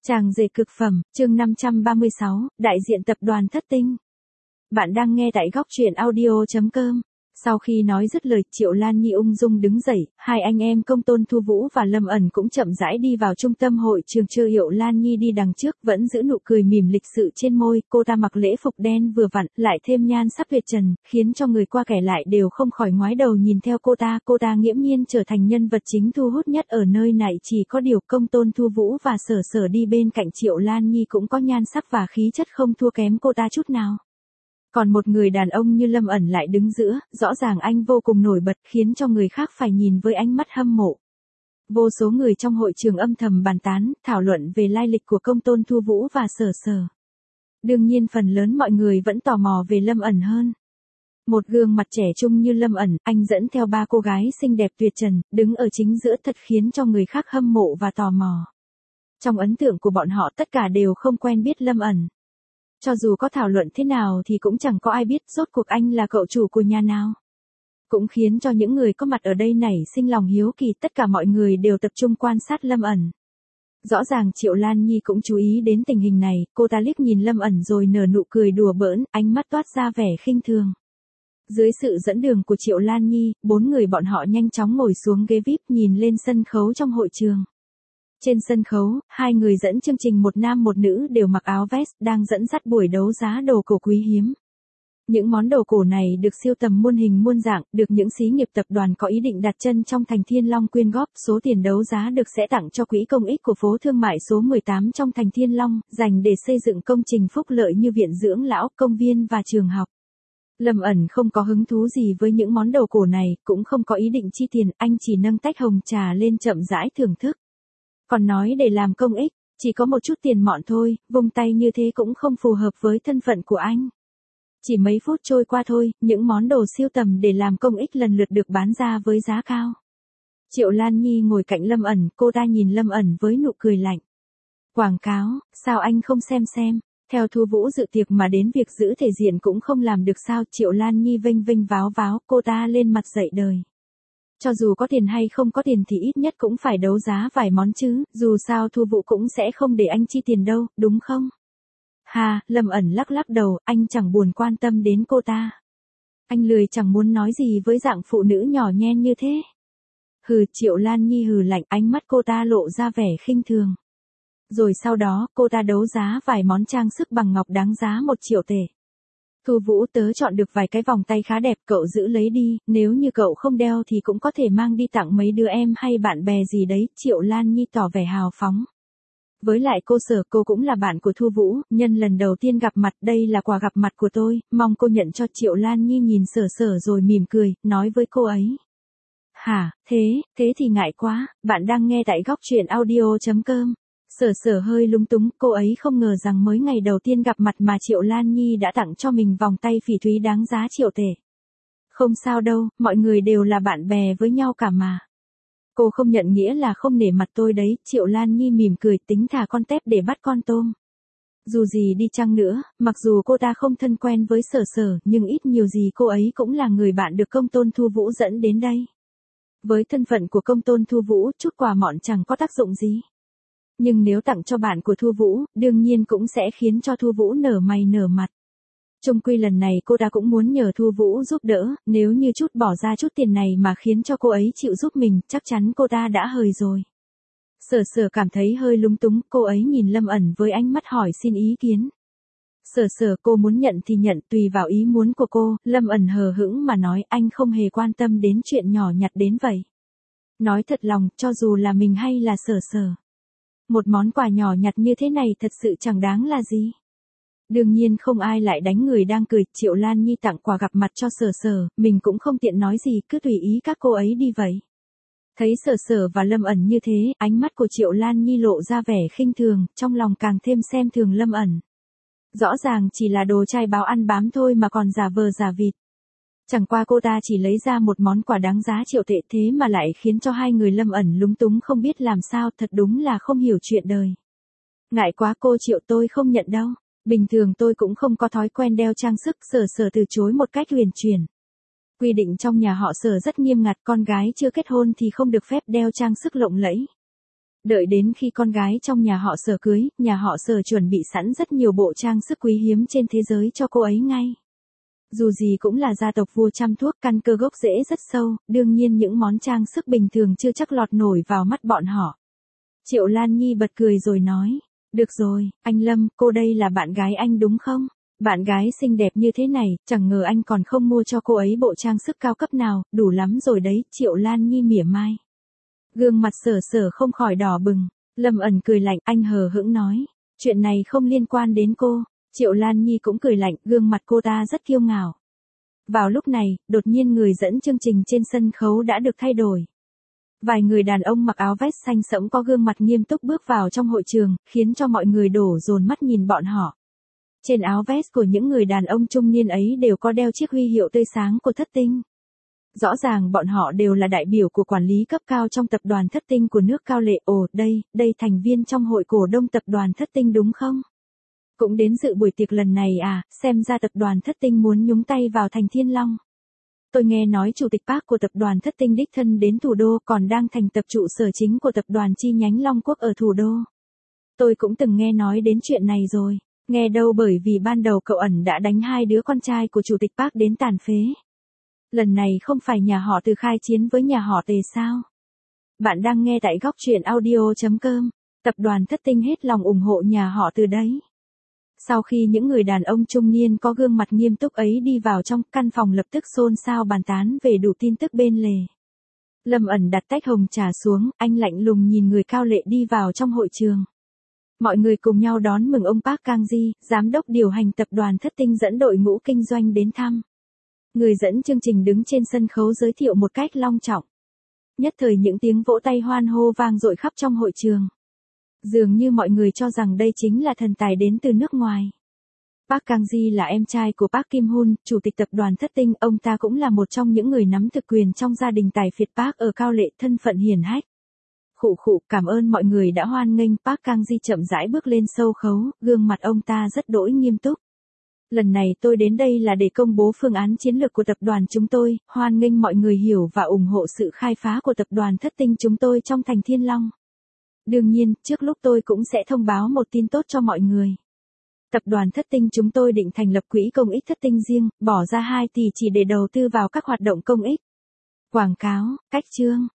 Tràng rể cực phẩm, chương 536, đại diện tập đoàn Thất Tinh. Bạn đang nghe tại góc truyện audio.com. Sau khi nói dứt lời, Triệu Lan Nhi ung dung đứng dậy, hai anh em Công Tôn Thu Vũ và Lâm ẩn cũng chậm rãi đi vào trung tâm hội trường. Triệu Lan Nhi đi đằng trước, vẫn giữ nụ cười mỉm lịch sự trên môi, cô ta mặc lễ phục đen vừa vặn, lại thêm nhan sắc tuyệt trần, khiến cho người qua kẻ lại đều không khỏi ngoái đầu nhìn theo cô ta nghiễm nhiên trở thành nhân vật chính thu hút nhất ở nơi này. Chỉ có điều Công Tôn Thu Vũ và Sở Sở đi bên cạnh Triệu Lan Nhi cũng có nhan sắc và khí chất không thua kém cô ta chút nào. Còn một người đàn ông như Lâm ẩn lại đứng giữa, rõ ràng anh vô cùng nổi bật, khiến cho người khác phải nhìn với ánh mắt hâm mộ. Vô số người trong hội trường âm thầm bàn tán, thảo luận về lai lịch của Công Tôn Thu Vũ và Sở Sở. Đương nhiên phần lớn mọi người vẫn tò mò về Lâm ẩn hơn. Một gương mặt trẻ trung như Lâm ẩn, anh dẫn theo ba cô gái xinh đẹp tuyệt trần, đứng ở chính giữa thật khiến cho người khác hâm mộ và tò mò. Trong ấn tượng của bọn họ tất cả đều không quen biết Lâm ẩn. Cho dù có thảo luận thế nào thì cũng chẳng có ai biết rốt cuộc anh là cậu chủ của nhà nào. Cũng khiến cho những người có mặt ở đây nảy sinh lòng hiếu kỳ, tất cả mọi người đều tập trung quan sát Lâm ẩn. Rõ ràng Triệu Lan Nhi cũng chú ý đến tình hình này, cô ta liếc nhìn Lâm ẩn rồi nở nụ cười đùa bỡn, ánh mắt toát ra vẻ khinh thường. Dưới sự dẫn đường của Triệu Lan Nhi, bốn người bọn họ nhanh chóng ngồi xuống ghế VIP nhìn lên sân khấu trong hội trường. Trên sân khấu, hai người dẫn chương trình một nam một nữ đều mặc áo vest đang dẫn dắt buổi đấu giá đồ cổ quý hiếm. Những món đồ cổ này được sưu tầm muôn hình muôn dạng, được những xí nghiệp tập đoàn có ý định đặt chân trong thành Thiên Long quyên góp. Số tiền đấu giá được sẽ tặng cho quỹ công ích của phố thương mại số 18 trong thành Thiên Long, dành để xây dựng công trình phúc lợi như viện dưỡng lão, công viên và trường học. Lâm ẩn không có hứng thú gì với những món đồ cổ này, cũng không có ý định chi tiền, anh chỉ nâng tách hồng trà lên chậm rãi thưởng thức. Còn nói để làm công ích, chỉ có một chút tiền mọn thôi, vung tay như thế cũng không phù hợp với thân phận của anh. Chỉ mấy phút trôi qua thôi, những món đồ sưu tầm để làm công ích lần lượt được bán ra với giá cao. Triệu Lan Nhi ngồi cạnh Lâm ẩn, cô ta nhìn Lâm ẩn với nụ cười lạnh. Quảng cáo, sao anh không xem? Theo Thu Vũ dự tiệc mà đến việc giữ thể diện cũng không làm được sao? Triệu Lan Nhi vênh vênh váo váo, cô ta lên mặt dạy đời. Cho dù có tiền hay không có tiền thì ít nhất cũng phải đấu giá vài món chứ, dù sao Thu Vũ cũng sẽ không để anh chi tiền đâu, đúng không? Hà, Lâm ẩn lắc đầu, anh chẳng buồn quan tâm đến cô ta. Anh lười chẳng muốn nói gì với dạng phụ nữ nhỏ nhen như thế. Hừ, Triệu Lan Nhi hừ lạnh, ánh mắt cô ta lộ ra vẻ khinh thường. Rồi sau đó, cô ta đấu giá vài món trang sức bằng ngọc đáng giá 1 triệu tệ. Thu Vũ, tớ chọn được vài cái vòng tay khá đẹp, cậu giữ lấy đi, nếu như cậu không đeo thì cũng có thể mang đi tặng mấy đứa em hay bạn bè gì đấy. Triệu Lan Nhi tỏ vẻ hào phóng. Với lại cô Sở, cô cũng là bạn của Thu Vũ, nhân lần đầu tiên gặp mặt, đây là quà gặp mặt của tôi, mong cô nhận cho. Triệu Lan Nhi nhìn Sở rồi mỉm cười, nói với cô ấy. Hả, thế thì ngại quá, bạn đang nghe tại góc truyện audio.com. Sở hơi lúng túng, cô ấy không ngờ rằng mới ngày đầu tiên gặp mặt mà Triệu Lan Nhi đã tặng cho mình vòng tay phỉ thúy đáng giá triệu tệ. Không sao đâu, mọi người đều là bạn bè với nhau cả mà. Cô không nhận nghĩa là không nể mặt tôi đấy. Triệu Lan Nhi mỉm cười, tính thả con tép để bắt con tôm. Dù gì đi chăng nữa, mặc dù cô ta không thân quen với Sở, nhưng ít nhiều gì cô ấy cũng là người bạn được Công Tôn Thu Vũ dẫn đến đây. Với thân phận của Công Tôn Thu Vũ, chút quà mọn chẳng có tác dụng gì. Nhưng nếu tặng cho bạn của Thu Vũ, đương nhiên cũng sẽ khiến cho Thu Vũ nở mày nở mặt. Chung quy lần này cô ta cũng muốn nhờ Thu Vũ giúp đỡ, nếu như bỏ ra chút tiền này mà khiến cho cô ấy chịu giúp mình, chắc chắn cô ta đã hời rồi. Sở cảm thấy hơi lúng túng, cô ấy nhìn Lâm ẩn với ánh mắt hỏi xin ý kiến. Sở, cô muốn nhận thì nhận, tùy vào ý muốn của cô. Lâm ẩn hờ hững mà nói, anh không hề quan tâm đến chuyện nhỏ nhặt đến vậy. Nói thật lòng, cho dù là mình hay là Sở. Một món quà nhỏ nhặt như thế này thật sự chẳng đáng là gì. Đương nhiên không ai lại đánh người đang cười. Triệu Lan Nhi tặng quà gặp mặt cho Sở, mình cũng không tiện nói gì, cứ tùy ý các cô ấy đi vậy. Thấy Sở và Lâm ẩn như thế, ánh mắt của Triệu Lan Nhi lộ ra vẻ khinh thường, trong lòng càng thêm xem thường Lâm ẩn. Rõ ràng chỉ là đồ trai báo ăn bám thôi mà còn giả vờ giả vịt. Chẳng qua cô ta chỉ lấy ra một món quà đáng giá triệu tệ, thế mà lại khiến cho hai người Lâm ẩn lúng túng không biết làm sao, thật đúng là không hiểu chuyện đời. Ngại quá cô Triệu, tôi không nhận đâu. Bình thường tôi cũng không có thói quen đeo trang sức. Sở từ chối một cách huyền chuyển. Quy định trong nhà họ Sở rất nghiêm ngặt, con gái chưa kết hôn thì không được phép đeo trang sức lộng lẫy. Đợi đến khi con gái trong nhà họ Sở cưới, nhà họ Sở chuẩn bị sẵn rất nhiều bộ trang sức quý hiếm trên thế giới cho cô ấy ngay. Dù gì cũng là gia tộc vua chăm thuốc, căn cơ gốc rễ rất sâu, đương nhiên những món trang sức bình thường chưa chắc lọt nổi vào mắt bọn họ. Triệu Lan Nhi bật cười rồi nói, được rồi, anh Lâm, cô đây là bạn gái anh đúng không? Bạn gái xinh đẹp như thế này, chẳng ngờ anh còn không mua cho cô ấy bộ trang sức cao cấp nào, đủ lắm rồi đấy, Triệu Lan Nhi mỉa mai. Gương mặt Sở Sở không khỏi đỏ bừng, Lâm ẩn cười lạnh, anh hờ hững nói, chuyện này không liên quan đến cô. Triệu Lan Nhi cũng cười lạnh, gương mặt cô ta rất kiêu ngạo. Vào lúc này, đột nhiên người dẫn chương trình trên sân khấu đã được thay đổi. Vài người đàn ông mặc áo vest xanh sẫm có gương mặt nghiêm túc bước vào trong hội trường, khiến cho mọi người đổ dồn mắt nhìn bọn họ. Trên áo vest của những người đàn ông trung niên ấy đều có đeo chiếc huy hiệu tươi sáng của Thất Tinh. Rõ ràng bọn họ đều là đại biểu của quản lý cấp cao trong tập đoàn Thất Tinh của nước Cao Lệ. Ồ, đây thành viên trong hội cổ đông tập đoàn Thất Tinh đúng không? Cũng đến dự buổi tiệc lần này à, xem ra tập đoàn Thất Tinh muốn nhúng tay vào thành Thiên Long. Tôi nghe nói chủ tịch Park của tập đoàn Thất Tinh đích thân đến thủ đô còn đang thành tập trụ sở chính của tập đoàn chi nhánh Long Quốc ở thủ đô. Tôi cũng từng nghe nói đến chuyện này rồi, nghe đâu bởi vì ban đầu cậu ẩn đã đánh hai đứa con trai của chủ tịch Park đến tàn phế. Lần này không phải nhà họ Từ khai chiến với nhà họ Tề sao? Bạn đang nghe tại góc truyện audio.com, tập đoàn Thất Tinh hết lòng ủng hộ nhà họ Từ đấy. Sau khi những người đàn ông trung niên có gương mặt nghiêm túc ấy đi vào trong, căn phòng lập tức xôn xao bàn tán về đủ tin tức bên lề. Lâm ẩn đặt tách hồng trà xuống, anh lạnh lùng nhìn người cao lệ đi vào trong hội trường. Mọi người cùng nhau đón mừng ông Park Kang-ji, giám đốc điều hành tập đoàn Thất Tinh dẫn đội ngũ kinh doanh đến thăm. Người dẫn chương trình đứng trên sân khấu giới thiệu một cách long trọng. Nhất thời những tiếng vỗ tay hoan hô vang dội khắp trong hội trường. Dường như mọi người cho rằng đây chính là thần tài đến từ nước ngoài. Park Kang-ji là em trai của Park Kim-hun, chủ tịch tập đoàn Thất Tinh, ông ta cũng là một trong những người nắm thực quyền trong gia đình tài phiệt Park ở Cao Lệ, thân phận hiển hách. Khụ, cảm ơn mọi người đã hoan nghênh. Park Kang-ji chậm rãi bước lên sâu khấu, gương mặt ông ta rất đỗi nghiêm túc. Lần này tôi đến đây là để công bố phương án chiến lược của tập đoàn chúng tôi, hoan nghênh mọi người hiểu và ủng hộ sự khai phá của tập đoàn Thất Tinh chúng tôi trong thành Thiên Long. Đương nhiên, trước lúc tôi cũng sẽ thông báo một tin tốt cho mọi người. Tập đoàn Thất Tinh chúng tôi định thành lập quỹ công ích Thất Tinh riêng, bỏ ra 2 tỷ chỉ để đầu tư vào các hoạt động công ích. Quảng cáo, cách chương,